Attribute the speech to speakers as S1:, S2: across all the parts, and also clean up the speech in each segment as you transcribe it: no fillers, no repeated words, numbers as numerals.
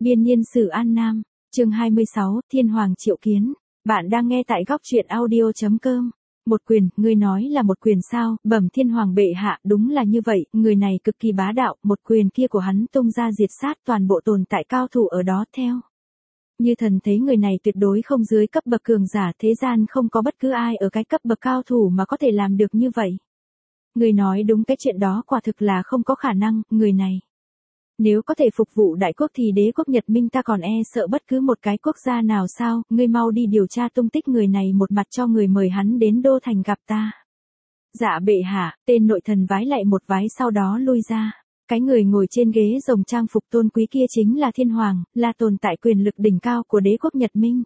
S1: Biên niên sử An Nam, chương 26, Thiên Hoàng triệu kiến. Bạn đang nghe tại góc truyện audio.com. Một quyền, ngươi nói là một quyền sao? Bẩm Thiên Hoàng bệ hạ, đúng là như vậy, người này cực kỳ bá đạo, một quyền kia của hắn tung ra diệt sát toàn bộ tồn tại cao thủ ở đó theo. Như thần thấy người này tuyệt đối không dưới cấp bậc cường giả, thế gian không có bất cứ ai ở cái cấp bậc cao thủ mà có thể làm được như vậy. Người nói đúng, cái chuyện đó quả thực là không có khả năng, người này. Nếu có thể phục vụ đại quốc thì đế quốc Nhật Minh ta còn sợ bất cứ một cái quốc gia nào sao? Ngươi mau đi điều tra tung tích người này, một mặt cho người mời hắn đến đô thành gặp ta. Dạ bệ hạ. Tên nội thần vái lại một vái sau đó lui ra. Cái người ngồi trên ghế rồng trang phục tôn quý kia chính là Thiên Hoàng, là tồn tại quyền lực đỉnh cao của đế quốc Nhật Minh.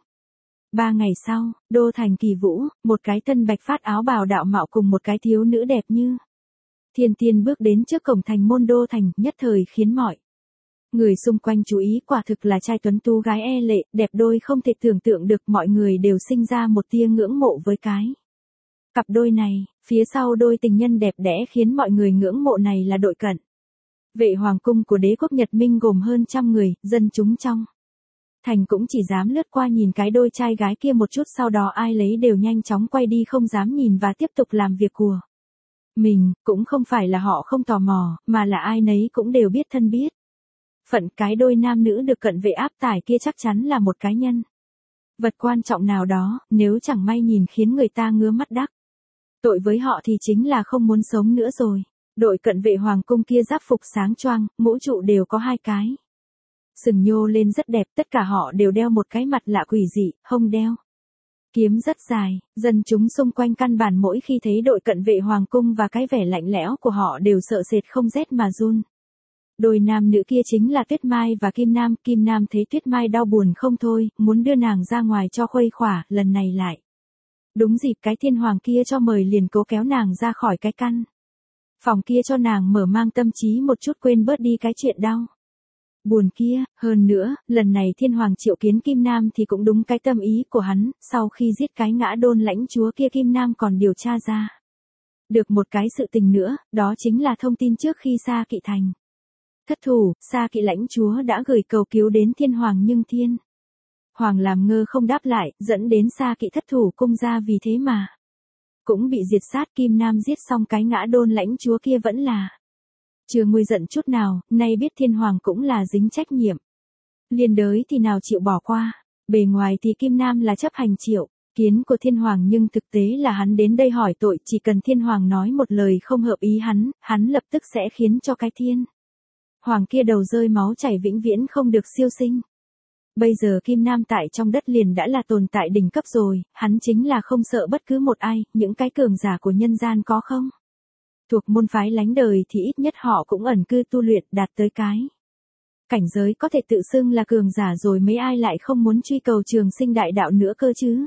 S1: 3 ngày sau, đô thành Kỳ Vũ, một cái thân bạch phát áo bào đạo mạo cùng một cái thiếu nữ đẹp như thiên tiên bước đến trước cổng thành môn đô thành, nhất thời khiến mọi người xung quanh chú ý. Quả thực là trai tuấn tú gái lệ, đẹp đôi không thể tưởng tượng được, mọi người đều sinh ra một tia ngưỡng mộ với cái cặp đôi này. Phía sau đôi tình nhân đẹp đẽ khiến mọi người ngưỡng mộ này là đội cận vệ hoàng cung của đế quốc Nhật Minh gồm hơn trăm người, dân chúng trong thành cũng chỉ dám lướt qua nhìn cái đôi trai gái kia một chút, sau đó ai lấy đều nhanh chóng quay đi không dám nhìn và tiếp tục làm việc của mình. Cũng không phải là họ không tò mò, mà là ai nấy cũng đều biết thân biết phận, cái đôi nam nữ được cận vệ áp tải kia chắc chắn là một cái nhân vật quan trọng nào đó, nếu chẳng may nhìn khiến người ta ngứa mắt đắc tội với họ thì chính là không muốn sống nữa rồi. Đội cận vệ hoàng cung kia giáp phục sáng choang, mũ trụ đều có hai cái sừng nhô lên rất đẹp, tất cả họ đều đeo một cái mặt lạ quỷ dị, hông đeo kiếm rất dài. Dân chúng xung quanh căn bản mỗi khi thấy đội cận vệ hoàng cung và cái vẻ lạnh lẽo của họ đều sợ sệt không rét mà run. Đôi nam nữ kia chính là Tuyết Mai và Kim Nam. Kim Nam thấy Tuyết Mai đau buồn không thôi, muốn đưa nàng ra ngoài cho khuây khỏa, lần này lại đúng dịp cái Thiên Hoàng kia cho mời, liền cố kéo nàng ra khỏi cái căn phòng kia cho nàng mở mang tâm trí một chút, quên bớt đi cái chuyện đau buồn kia. Hơn nữa, lần này Thiên Hoàng triệu kiến Kim Nam thì cũng đúng cái tâm ý của hắn. Sau khi giết cái ngã đôn lãnh chúa kia, Kim Nam còn điều tra ra được một cái sự tình nữa, đó chính là thông tin trước khi Sa Kỵ thành thất thủ, Sa Kỵ lãnh chúa đã gửi cầu cứu đến Thiên Hoàng, nhưng Thiên Hoàng làm ngơ không đáp lại, dẫn đến Sa Kỵ thất thủ cung ra, vì thế mà cũng bị diệt sát. Kim Nam giết xong cái ngã đôn lãnh chúa kia vẫn là chưa nguôi giận chút nào, nay biết Thiên Hoàng cũng là dính trách nhiệm liên đới thì nào chịu bỏ qua. Bề ngoài thì Kim Nam là chấp hành triệu kiến của Thiên Hoàng, nhưng thực tế là hắn đến đây hỏi tội, chỉ cần Thiên Hoàng nói một lời không hợp ý hắn lập tức sẽ khiến cho cái Thiên Hoàng kia đầu rơi máu chảy, vĩnh viễn không được siêu sinh. Bây giờ Kim Nam tại trong đất liền đã là tồn tại đỉnh cấp rồi, hắn chính là không sợ bất cứ một ai, những cái cường giả của nhân gian có không thuộc môn phái lánh đời thì ít nhất họ cũng ẩn cư tu luyện, đạt tới cái cảnh giới có thể tự xưng là cường giả rồi, mấy ai lại không muốn truy cầu trường sinh đại đạo nữa cơ chứ.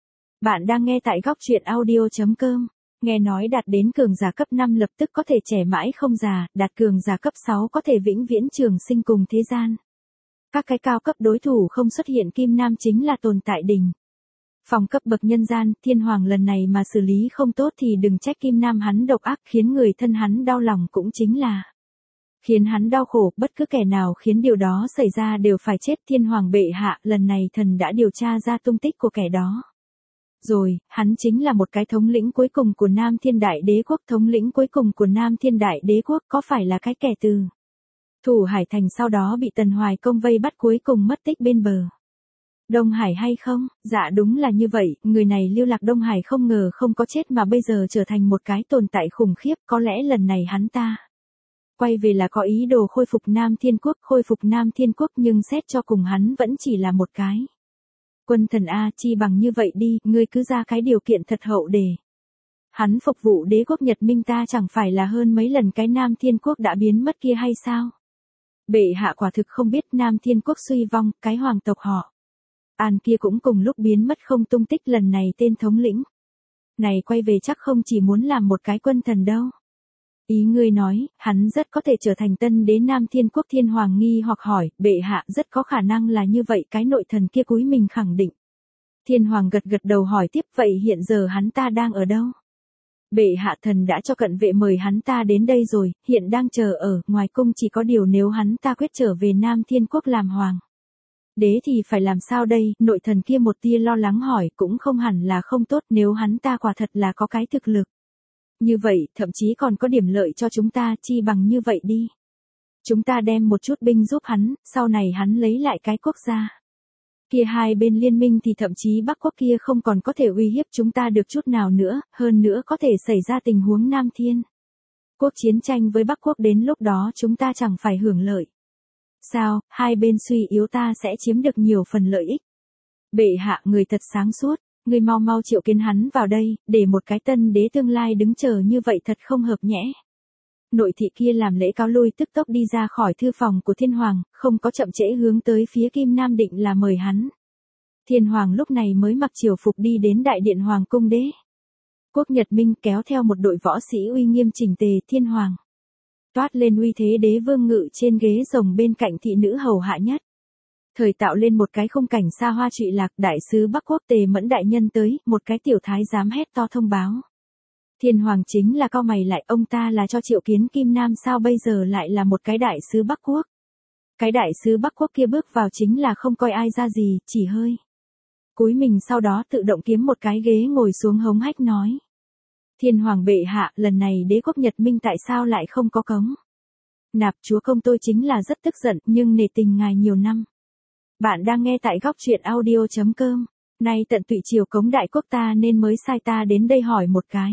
S1: Bạn đang nghe tại góc truyện audio.com. Nghe nói đạt đến cường giả cấp 5 lập tức có thể trẻ mãi không già, đạt cường giả cấp 6 có thể vĩnh viễn trường sinh cùng thế gian. Các cái cao cấp đối thủ không xuất hiện, Kim Nam chính là tồn tại đỉnh phòng cấp bậc nhân gian. Thiên Hoàng lần này mà xử lý không tốt thì đừng trách Kim Nam hắn độc ác, khiến người thân hắn đau lòng cũng chính là khiến hắn đau khổ. Bất cứ kẻ nào khiến điều đó xảy ra đều phải chết. Thiên Hoàng bệ hạ, lần này thần đã điều tra ra tung tích của kẻ đó rồi, hắn chính là một cái thống lĩnh cuối cùng của Nam Thiên Đại Đế Quốc. Thống lĩnh cuối cùng của Nam Thiên Đại Đế Quốc có phải là cái kẻ từ Thủ Hải Thành sau đó bị Tần Hoài Công vây bắt, cuối cùng mất tích bên bờ Đông Hải hay không? Dạ đúng là như vậy, người này lưu lạc Đông Hải, không ngờ không có chết mà bây giờ trở thành một cái tồn tại khủng khiếp. Có lẽ lần này hắn ta quay về là có ý đồ khôi phục Nam Thiên Quốc, nhưng xét cho cùng hắn vẫn chỉ là một cái quân thần a. Chi bằng như vậy đi, ngươi cứ ra cái điều kiện thật hậu để hắn phục vụ đế quốc Nhật Minh ta, chẳng phải là hơn mấy lần cái Nam Thiên Quốc đã biến mất kia hay sao? Bệ hạ quả thực không biết, Nam Thiên Quốc suy vong, cái hoàng tộc họ An kia cũng cùng lúc biến mất không tung tích. Lần này tên thống lĩnh này quay về chắc không chỉ muốn làm một cái quân thần đâu. Ý ngươi nói, hắn rất có thể trở thành tân đế Nam Thiên Quốc? Thiên Hoàng nghi hoặc hỏi. Bệ hạ, rất có khả năng là như vậy, cái nội thần kia cúi mình khẳng định. Thiên Hoàng gật gật đầu hỏi tiếp, vậy hiện giờ hắn ta đang ở đâu? Bệ hạ, thần đã cho cận vệ mời hắn ta đến đây rồi, hiện đang chờ ở ngoài cung, chỉ có điều nếu hắn ta quyết trở về Nam Thiên Quốc làm hoàng Đế thì phải làm sao đây, nội thần kia một tia lo lắng hỏi, cũng không hẳn là không tốt nếu hắn ta quả thật là có cái thực lực. Như vậy, thậm chí còn có điểm lợi cho chúng ta, chi bằng như vậy đi. Chúng ta đem một chút binh giúp hắn, sau này hắn lấy lại cái quốc gia. Kia hai bên liên minh thì thậm chí Bắc quốc kia không còn có thể uy hiếp chúng ta được chút nào nữa, hơn nữa có thể xảy ra tình huống Nam Thiên quốc chiến tranh với Bắc quốc, đến lúc đó chúng ta chẳng phải hưởng lợi. Sao, hai bên suy yếu ta sẽ chiếm được nhiều phần lợi ích. Bệ hạ, người thật sáng suốt, người mau mau triệu kiến hắn vào đây, để một cái tân đế tương lai đứng chờ như vậy thật không hợp nhẽ. Nội thị kia làm lễ cáo lui tức tốc đi ra khỏi thư phòng của Thiên Hoàng, không có chậm trễ hướng tới phía Kim Nam định là mời hắn. Thiên Hoàng lúc này mới mặc triều phục đi đến đại điện Hoàng cung đế quốc Nhật Minh, kéo theo một đội võ sĩ uy nghiêm chỉnh tề. Thiên Hoàng toát lên uy thế đế vương ngự trên ghế rồng bên cạnh thị nữ hầu hạ nhất. Thời tạo lên một cái khung cảnh xa hoa trụy lạc. Đại sứ Bắc quốc Tề Mẫn đại nhân tới, một cái tiểu thái giám hét to thông báo. Thiên Hoàng chính là cau mày lại, ông ta là cho triệu kiến Kim Nam sao bây giờ lại là một cái đại sứ Bắc quốc. Cái đại sứ Bắc quốc kia bước vào chính là không coi ai ra gì, chỉ hơi cúi mình sau đó tự động kiếm một cái ghế ngồi xuống hống hách nói. Thiên Hoàng bệ hạ, lần này đế quốc Nhật Minh tại sao lại không có cống nạp chúa công, tôi chính là rất tức giận, nhưng nể tình ngài nhiều năm. Bạn đang nghe tại góc truyện audio.com. Nay tận tụy triều cống đại quốc ta nên mới sai ta đến đây hỏi một cái.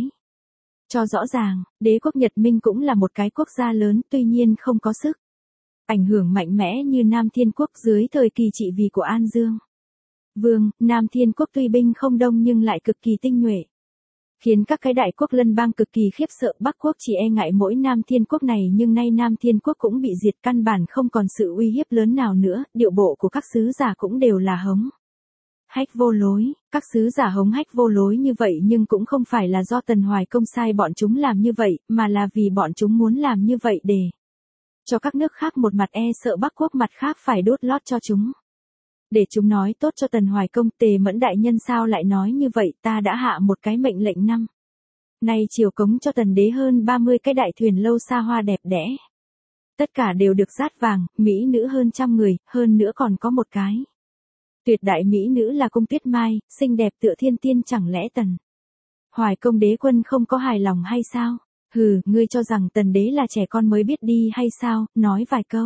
S1: Cho rõ ràng, đế quốc Nhật Minh cũng là một cái quốc gia lớn, tuy nhiên không có sức ảnh hưởng mạnh mẽ như Nam Thiên quốc dưới thời kỳ trị vì của An Dương Vương. Nam Thiên quốc tuy binh không đông nhưng lại cực kỳ tinh nhuệ, khiến các cái đại quốc lân bang cực kỳ khiếp sợ. Bắc quốc chỉ e ngại mỗi Nam Thiên quốc này, nhưng nay Nam Thiên quốc cũng bị diệt, căn bản không còn sự uy hiếp lớn nào nữa. Điệu bộ của các sứ giả cũng đều là hống hách vô lối. Các sứ giả hống hách vô lối như vậy nhưng cũng không phải là do Tần Hoài Công sai bọn chúng làm như vậy, mà là vì bọn chúng muốn làm như vậy để cho các nước khác một mặt e sợ Bắc quốc, mặt khác phải đốt lót cho chúng. Để chúng nói tốt cho Tần Hoài Công. Tề Mẫn đại nhân sao lại nói như vậy, ta đã hạ một cái mệnh lệnh năm nay triều cống cho Tần đế hơn 30 cái đại thuyền lâu xa hoa đẹp đẽ. Tất cả đều được dát vàng, mỹ nữ hơn 100 người, hơn nữa còn có một cái tuyệt đại mỹ nữ là Cung Tuyết Mai, xinh đẹp tựa thiên tiên, chẳng lẽ Tần Hoài Công đế quân không có hài lòng hay sao? Hừ, ngươi cho rằng Tần đế là trẻ con mới biết đi hay sao, nói vài câu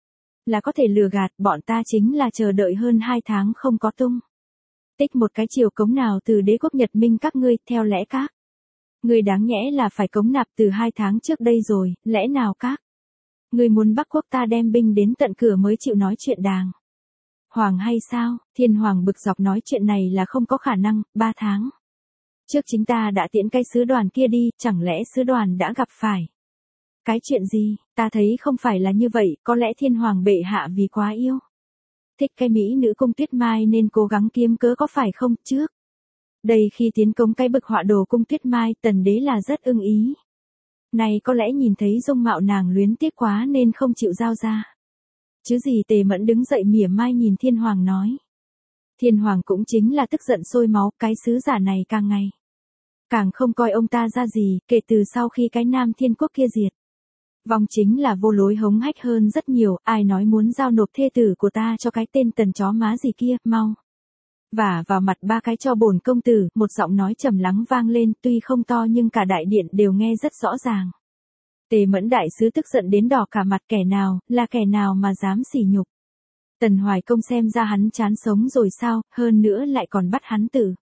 S1: là có thể lừa gạt, bọn ta chính là chờ đợi hơn 2 tháng không có tung tích một cái triều cống nào từ đế quốc Nhật Minh các ngươi, theo lẽ các ngươi đáng nhẽ là phải cống nạp từ 2 tháng trước đây rồi, lẽ nào các ngươi muốn Bắc quốc ta đem binh đến tận cửa mới chịu nói chuyện đàng hoàng hay sao? Thiên Hoàng bực dọc nói chuyện này là không có khả năng. 3 tháng trước chính ta đã tiễn cái sứ đoàn kia đi, chẳng lẽ sứ đoàn đã gặp phải cái chuyện gì? Ta thấy không phải là như vậy, có lẽ Thiên Hoàng bệ hạ vì quá yêu thích cái mỹ nữ Cung Tuyết Mai nên cố gắng kiếm cớ, có phải không? Trước đây khi tiến cống cái bực họa đồ Cung Tuyết Mai, Tần đế là rất ưng ý. Này có lẽ nhìn thấy dung mạo nàng luyến tiếc quá nên không chịu giao ra. Chứ gì? Tề Mẫn đứng dậy mỉa mai nhìn Thiên Hoàng nói. Thiên Hoàng cũng chính là tức giận sôi máu, cái sứ giả này càng ngày càng không coi ông ta ra gì, kể từ sau khi cái Nam Thiên quốc kia diệt vong chính là vô lối hống hách hơn rất nhiều. Ai nói muốn giao nộp thê tử của ta cho cái tên Tần chó má gì kia, mau vả vào mặt 3 cái cho bổn công tử. Một giọng nói trầm lắng vang lên, tuy không to nhưng cả đại điện đều nghe rất rõ ràng. Tề Mẫn đại sứ tức giận đến đỏ cả mặt, kẻ nào mà dám sỉ nhục Tần Hoài Công, xem ra hắn chán sống rồi sao, hơn nữa lại còn bắt hắn tử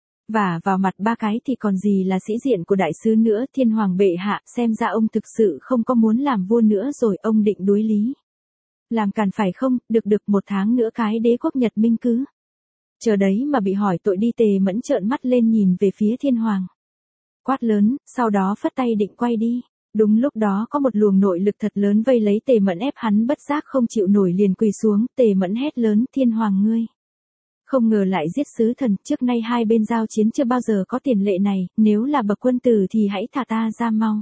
S1: vả vào mặt 3 cái thì còn gì là sĩ diện của đại sứ nữa. Thiên Hoàng bệ hạ, xem ra ông thực sự không có muốn làm vua nữa rồi, ông định đối lý làm càn phải không? Được 1 tháng nữa cái đế quốc Nhật Minh cứ chờ đấy mà bị hỏi tội đi. Tề Mẫn trợn mắt lên nhìn về phía Thiên Hoàng, quát lớn, sau đó phất tay định quay đi. Đúng lúc đó có một luồng nội lực thật lớn vây lấy Tề Mẫn, ép hắn bất giác không chịu nổi liền quỳ xuống. Tề Mẫn hét lớn, Thiên Hoàng ngươi không ngờ lại giết sứ thần, trước nay hai bên giao chiến chưa bao giờ có tiền lệ này, nếu là bậc quân tử thì hãy thả ta ra mau.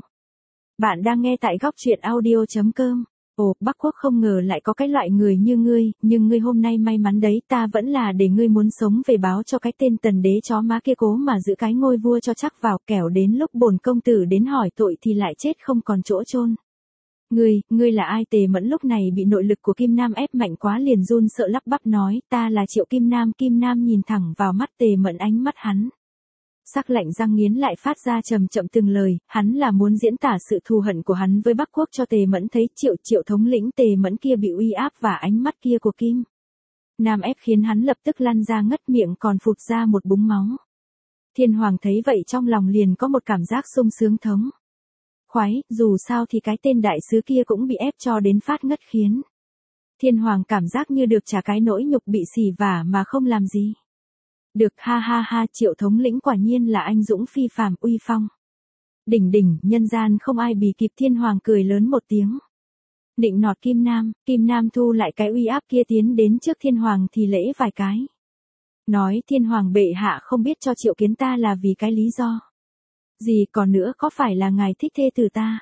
S1: Bạn đang nghe tại góc truyện audio.com. Ồ, Bắc quốc không ngờ lại có cái loại người như ngươi, nhưng ngươi hôm nay may mắn đấy, ta vẫn là để ngươi muốn sống về báo cho cái tên Tần đế chó má kia cố mà giữ cái ngôi vua cho chắc vào, kẻo đến lúc bổn công tử đến hỏi tội thì lại chết không còn chỗ chôn. Ngươi là ai? Tề Mẫn lúc này bị nội lực của Kim Nam ép mạnh quá liền run sợ lắp bắp nói, ta là Triệu Kim Nam. Kim Nam nhìn thẳng vào mắt Tề Mẫn, ánh mắt hắn sắc lạnh răng nghiến lại phát ra chậm chậm từng lời, hắn là muốn diễn tả sự thù hận của hắn với Bắc Quốc cho Tề Mẫn thấy. Triệu thống lĩnh. Tề Mẫn kia bị uy áp và ánh mắt kia của Kim Nam ép khiến hắn lập tức lăn ra ngất, miệng còn phụt ra một búng máu. Thiên Hoàng thấy vậy trong lòng liền có một cảm giác sung sướng thống khoái, dù sao thì cái tên đại sứ kia cũng bị ép cho đến phát ngất, khiến Thiên Hoàng cảm giác như được trả cái nỗi nhục bị xỉ vả mà không làm gì được. Ha ha ha, Triệu thống lĩnh quả nhiên là anh dũng phi phàm, uy phong đỉnh đỉnh, nhân gian không ai bì kịp. Thiên Hoàng cười lớn một tiếng nịnh nọt Kim Nam. Kim Nam thu lại cái uy áp kia tiến đến trước Thiên Hoàng thì lễ vài cái, nói, Thiên Hoàng bệ hạ không biết cho triệu kiến ta là vì cái lý do gì, còn nữa có phải là ngài thích thê tử ta?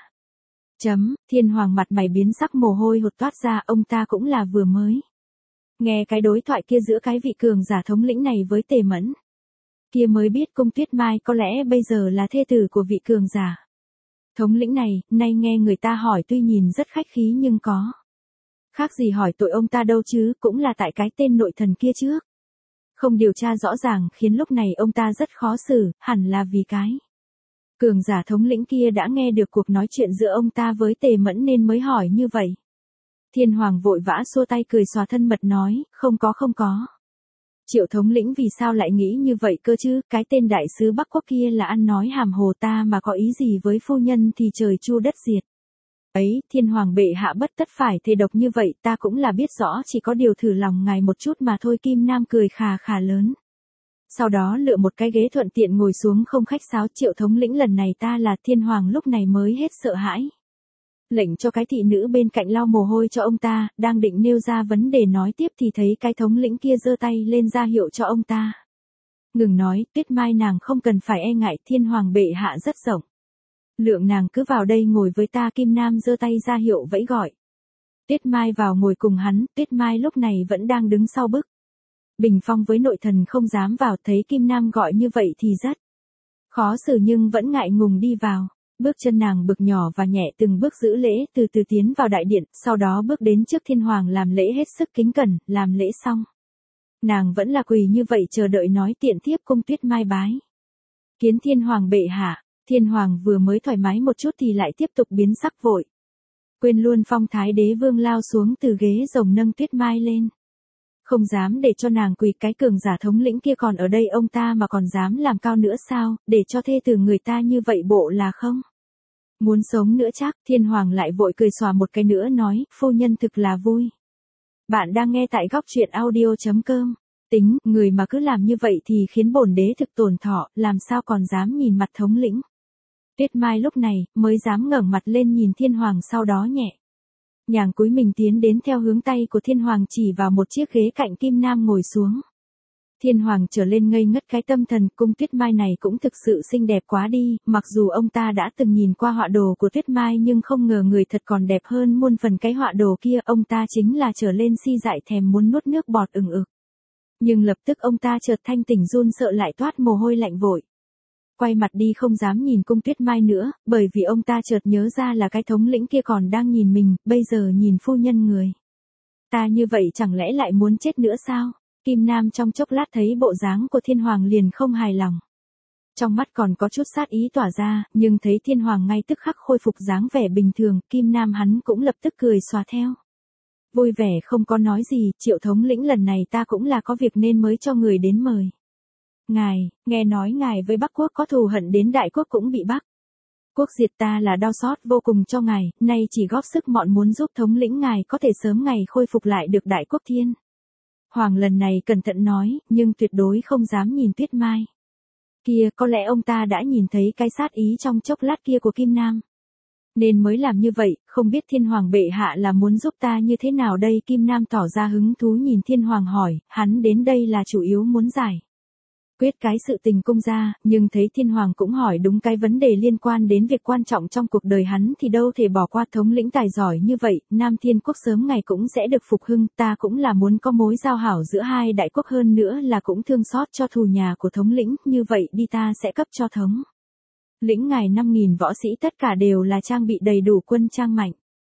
S1: Thiên Hoàng mặt mày biến sắc, mồ hôi hột toát ra, ông ta cũng là vừa mới nghe cái đối thoại kia giữa cái vị cường giả thống lĩnh này với Tề Mẫn kia mới biết Cung Tuyết Mai có lẽ bây giờ là thê tử của vị cường giả thống lĩnh này. Nay nghe người ta hỏi tuy nhìn rất khách khí nhưng có khác gì hỏi tội ông ta đâu chứ, cũng là tại cái tên nội thần kia trước không điều tra rõ ràng, khiến lúc này ông ta rất khó xử, hẳn là vì cái cường giả thống lĩnh kia đã nghe được cuộc nói chuyện giữa ông ta với Tề Mẫn nên mới hỏi như vậy. Thiên Hoàng vội vã xua tay cười xòa thân mật nói, không có. Triệu thống lĩnh vì sao lại nghĩ như vậy cơ chứ, cái tên đại sứ Bắc Quốc kia là ăn nói hàm hồ, ta mà có ý gì với phu nhân thì trời chu đất diệt. Ấy, Thiên Hoàng bệ hạ bất tất phải thề độc như vậy, ta cũng là biết rõ, chỉ có điều thử lòng ngài một chút mà thôi. Kim Nam cười khà khà lớn. Sau đó lựa một cái ghế thuận tiện ngồi xuống không khách sáo. Triệu thống lĩnh, lần này ta là Thiên Hoàng lúc này mới hết sợ hãi. Lệnh cho cái thị nữ bên cạnh lau mồ hôi cho ông ta, đang định nêu ra vấn đề nói tiếp thì thấy cái thống lĩnh kia giơ tay lên ra hiệu cho ông ta ngừng nói. Tuyết Mai nàng không cần phải e ngại, Thiên Hoàng bệ hạ rất rộng lượng, nàng cứ vào đây ngồi với ta. Kim Nam giơ tay ra hiệu vẫy gọi Tuyết Mai vào ngồi cùng hắn. Tuyết Mai lúc này vẫn đang đứng sau bức bình phong với nội thần không dám vào, thấy Kim Nam gọi như vậy thì rất khó xử nhưng vẫn ngại ngùng đi vào. Bước chân nàng bực nhỏ và nhẹ, từng bước giữ lễ, từ từ tiến vào đại điện, sau đó bước đến trước Thiên Hoàng làm lễ hết sức kính cẩn. Làm lễ xong, nàng vẫn là quỳ như vậy chờ đợi, nói, tiện thiếp Cung Tuyết Mai bái kiến Thiên Hoàng bệ hạ. Thiên Hoàng vừa mới thoải mái một chút thì lại tiếp tục biến sắc, vội quên luôn phong thái đế vương, lao xuống từ ghế rồng nâng Tuyết Mai lên. Không dám để cho nàng quỳ, cái cường giả thống lĩnh kia còn ở đây, ông ta mà còn dám làm cao nữa sao, để cho thê tử người ta như vậy bộ là không muốn sống nữa chắc. Thiên Hoàng lại vội cười xòa một cái nữa nói, phu nhân thực là vui. Bạn đang nghe tại góc truyện audio.com. Tính, người mà cứ làm như vậy thì khiến bổn đế thực tổn thọ, làm sao còn dám nhìn mặt thống lĩnh. Tuyết Mai lúc này mới dám ngẩng mặt lên nhìn Thiên Hoàng, sau đó nhẹ nhàng cúi mình tiến đến theo hướng tay của Thiên Hoàng chỉ vào một chiếc ghế cạnh Kim Nam ngồi xuống. Thiên Hoàng trở lên ngây ngất cái tâm thần, Cung Tuyết Mai này cũng thực sự xinh đẹp quá đi, mặc dù ông ta đã từng nhìn qua họa đồ của Tuyết Mai nhưng không ngờ người thật còn đẹp hơn muôn phần cái họa đồ kia. Ông ta chính là trở lên si dại, thèm muốn nuốt nước bọt ừng ực. Nhưng lập tức ông ta chợt thanh tỉnh, run sợ lại toát mồ hôi lạnh, vội quay mặt đi không dám nhìn Cung Tuyết Mai nữa, bởi vì ông ta chợt nhớ ra là cái thống lĩnh kia còn đang nhìn mình, bây giờ nhìn phu nhân người ta như vậy chẳng lẽ lại muốn chết nữa sao? Kim Nam trong chốc lát thấy bộ dáng của Thiên Hoàng liền không hài lòng. Trong mắt còn có chút sát ý tỏa ra, nhưng thấy Thiên Hoàng ngay tức khắc khôi phục dáng vẻ bình thường, Kim Nam hắn cũng lập tức cười xòa theo. Vui vẻ không có nói gì, Triệu thống lĩnh, lần này ta cũng là có việc nên mới cho người đến mời ngài. Nghe nói ngài với Bắc Quốc có thù hận, đến Đại Quốc cũng bị Bắc Quốc diệt, ta là đau xót vô cùng cho ngài, nay chỉ góp sức mọn muốn giúp thống lĩnh ngài có thể sớm ngày khôi phục lại được Đại Quốc. Thiên Hoàng lần này cẩn thận nói, nhưng tuyệt đối không dám nhìn Tuyết Mai kia, có lẽ ông ta đã nhìn thấy cái sát ý trong chốc lát kia của Kim Nam nên mới làm như vậy. Không biết Thiên Hoàng bệ hạ là muốn giúp ta như thế nào đây? Kim Nam tỏ ra hứng thú nhìn Thiên Hoàng hỏi, hắn đến đây là chủ yếu muốn giải quyết cái sự tình cung gia, nhưng thấy Thiên Hoàng cũng hỏi đúng cái vấn đề liên quan đến việc quan trọng trong cuộc đời hắn thì đâu thể bỏ qua. Thống lĩnh tài giỏi như vậy, Nam Thiên Quốc sớm ngày cũng sẽ được phục hưng, ta cũng là muốn có mối giao hảo giữa hai đại quốc, hơn nữa là cũng thương xót cho thù nhà của thống lĩnh, như vậy đi ta sẽ cấp cho thống lĩnh ngài 5.000 võ sĩ, tất cả đều là trang bị đầy đủ, quân trang mạnh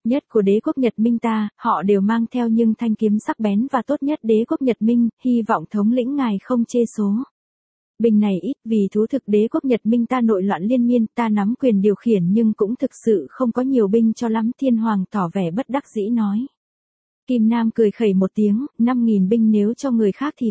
S1: nhất của đế quốc Nhật Minh ta, họ đều mang theo nhưng thanh kiếm sắc bén và tốt nhất đế quốc Nhật Minh, hy vọng thống lĩnh ngài không chê số. Binh này ít vì thú thực đế quốc Nhật Minh ta nội loạn liên miên, ta nắm quyền điều khiển nhưng cũng thực sự không có nhiều binh cho lắm. Thiên Hoàng tỏ vẻ bất đắc dĩ nói. Kim Nam cười khẩy một tiếng, 5.000 binh nếu cho người khác thì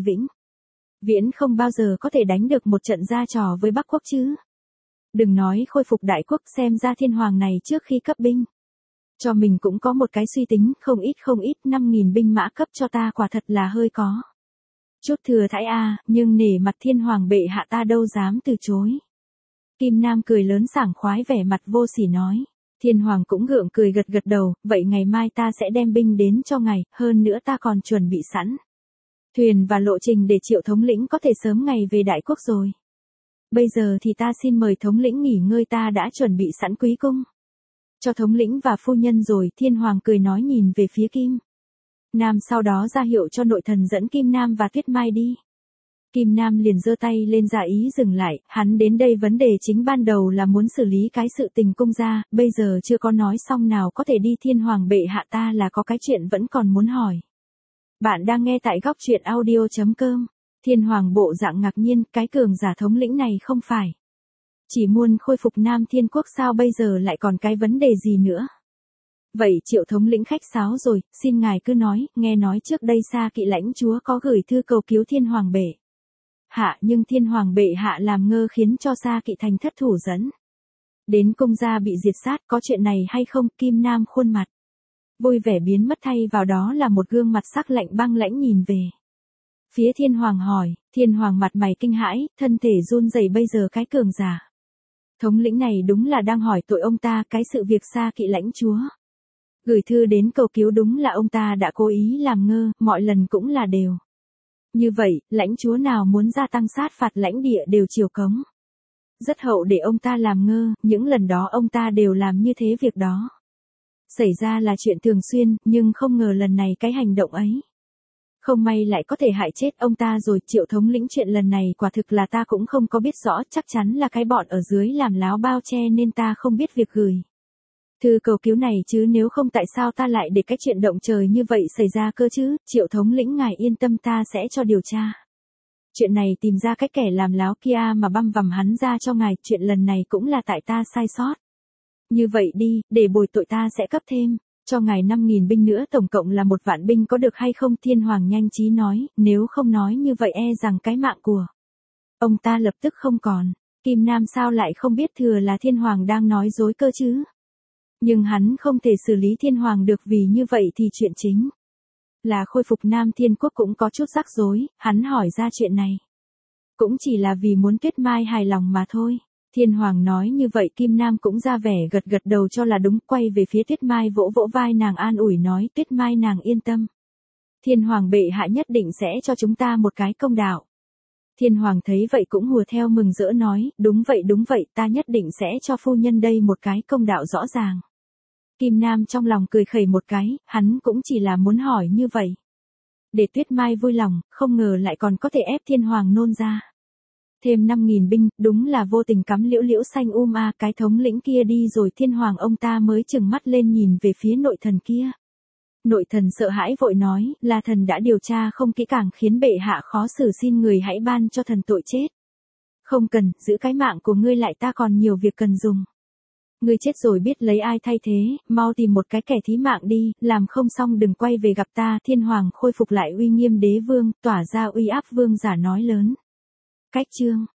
S1: viễn không bao giờ có thể đánh được một trận ra trò với Bắc quốc chứ. Đừng nói khôi phục đại quốc, xem ra Thiên Hoàng này trước khi cấp binh cho mình cũng có một cái suy tính, không ít 5.000 binh mã cấp cho ta quả thật là hơi có chút thừa thãi nhưng nể mặt Thiên Hoàng bệ hạ ta đâu dám từ chối. Kim Nam cười lớn sảng khoái vẻ mặt vô sỉ nói. Thiên Hoàng cũng gượng cười gật đầu, vậy ngày mai ta sẽ đem binh đến cho ngài, hơn nữa ta còn chuẩn bị sẵn thuyền và lộ trình để Triệu thống lĩnh có thể sớm ngày về đại quốc rồi. Bây giờ thì ta xin mời thống lĩnh nghỉ ngơi, ta đã chuẩn bị sẵn quý cung cho thống lĩnh và phu nhân rồi. Thiên Hoàng cười nói nhìn về phía Kim Nam, sau đó ra hiệu cho nội thần dẫn Kim Nam và Tuyết Mai đi. Kim Nam liền giơ tay lên ra ý dừng lại, hắn đến đây vấn đề chính ban đầu là muốn xử lý cái sự tình cung gia, bây giờ chưa có nói xong nào có thể đi. Thiên Hoàng bệ hạ ta là có cái chuyện vẫn còn muốn hỏi. Bạn đang nghe tại góc truyện audio.com. Thiên Hoàng bộ dạng ngạc nhiên, cái cường giả thống lĩnh này không phải chỉ muốn khôi phục Nam Thiên Quốc sao, bây giờ lại còn cái vấn đề gì nữa? Vậy Triệu thống lĩnh khách sáo rồi, xin ngài cứ nói, nghe nói trước đây Sa Kỵ lãnh chúa có gửi thư cầu cứu Thiên Hoàng bệ hạ, nhưng Thiên Hoàng bệ hạ làm ngơ khiến cho Sa Kỵ thành thất thủ dẫn đến cung gia bị diệt sát, có chuyện này hay không? Kim Nam khuôn mặt vui vẻ biến mất, thay vào đó là một gương mặt sắc lạnh băng lãnh nhìn về phía Thiên Hoàng hỏi. Thiên Hoàng mặt mày kinh hãi, thân thể run rẩy, bây giờ cái cường giả thống lĩnh này đúng là đang hỏi tội ông ta. Cái sự việc Sa Kỵ lãnh chúa gửi thư đến cầu cứu đúng là ông ta đã cố ý làm ngơ, mọi lần cũng là đều như vậy, lãnh chúa nào muốn gia tăng sát phạt lãnh địa đều chiều cống rất hậu để ông ta làm ngơ, những lần đó ông ta đều làm như thế. Việc đó xảy ra là chuyện thường xuyên, nhưng không ngờ lần này cái hành động ấy không may lại có thể hại chết ông ta rồi. Triệu thống lĩnh, chuyện lần này quả thực là ta cũng không có biết rõ, chắc chắn là cái bọn ở dưới làm láo bao che nên ta không biết việc gửi thư cầu cứu này chứ, nếu không tại sao ta lại để cái chuyện động trời như vậy xảy ra cơ chứ. Triệu thống lĩnh ngài yên tâm, ta sẽ cho điều tra chuyện này, tìm ra cái kẻ làm láo kia mà băm vằm hắn ra cho ngài. Chuyện lần này cũng là tại ta sai sót. Như vậy đi, để bồi tội ta sẽ cấp thêm cho ngài 5.000 binh nữa, tổng cộng là 1 vạn binh, có được hay không? Thiên Hoàng nhanh trí nói, nếu không nói như vậy e rằng cái mạng của ông ta lập tức không còn. Kim Nam sao lại không biết thừa là Thiên Hoàng đang nói dối cơ chứ? Nhưng hắn không thể xử lý Thiên Hoàng được, vì như vậy thì chuyện chính là khôi phục Nam Thiên Quốc cũng có chút rắc rối. Hắn hỏi ra chuyện này cũng chỉ là vì muốn Tuyết Mai hài lòng mà thôi. Thiên Hoàng nói như vậy, Kim Nam cũng ra vẻ gật đầu cho là đúng, quay về phía Tuyết Mai vỗ vai nàng an ủi nói, Tuyết Mai nàng yên tâm. Thiên Hoàng bệ hạ nhất định sẽ cho chúng ta một cái công đạo. Thiên Hoàng thấy vậy cũng hùa theo mừng rỡ nói, đúng vậy, ta nhất định sẽ cho phu nhân đây một cái công đạo rõ ràng. Kim Nam trong lòng cười khẩy một cái, hắn cũng chỉ là muốn hỏi như vậy để Tuyết Mai vui lòng, không ngờ lại còn có thể ép Thiên Hoàng nôn ra thêm 5.000 binh, đúng là vô tình cắm liễu xanh cái thống lĩnh kia đi rồi. Thiên Hoàng ông ta mới chừng mắt lên nhìn về phía nội thần kia. Nội thần sợ hãi vội nói, là thần đã điều tra không kỹ càng khiến bệ hạ khó xử, xin người hãy ban cho thần tội chết. Không cần, giữ cái mạng của ngươi lại, ta còn nhiều việc cần dùng. Ngươi chết rồi biết lấy ai thay thế, mau tìm một cái kẻ thí mạng đi, làm không xong đừng quay về gặp ta. Thiên Hoàng khôi phục lại uy nghiêm đế vương, tỏa ra uy áp vương giả nói lớn. Cách chương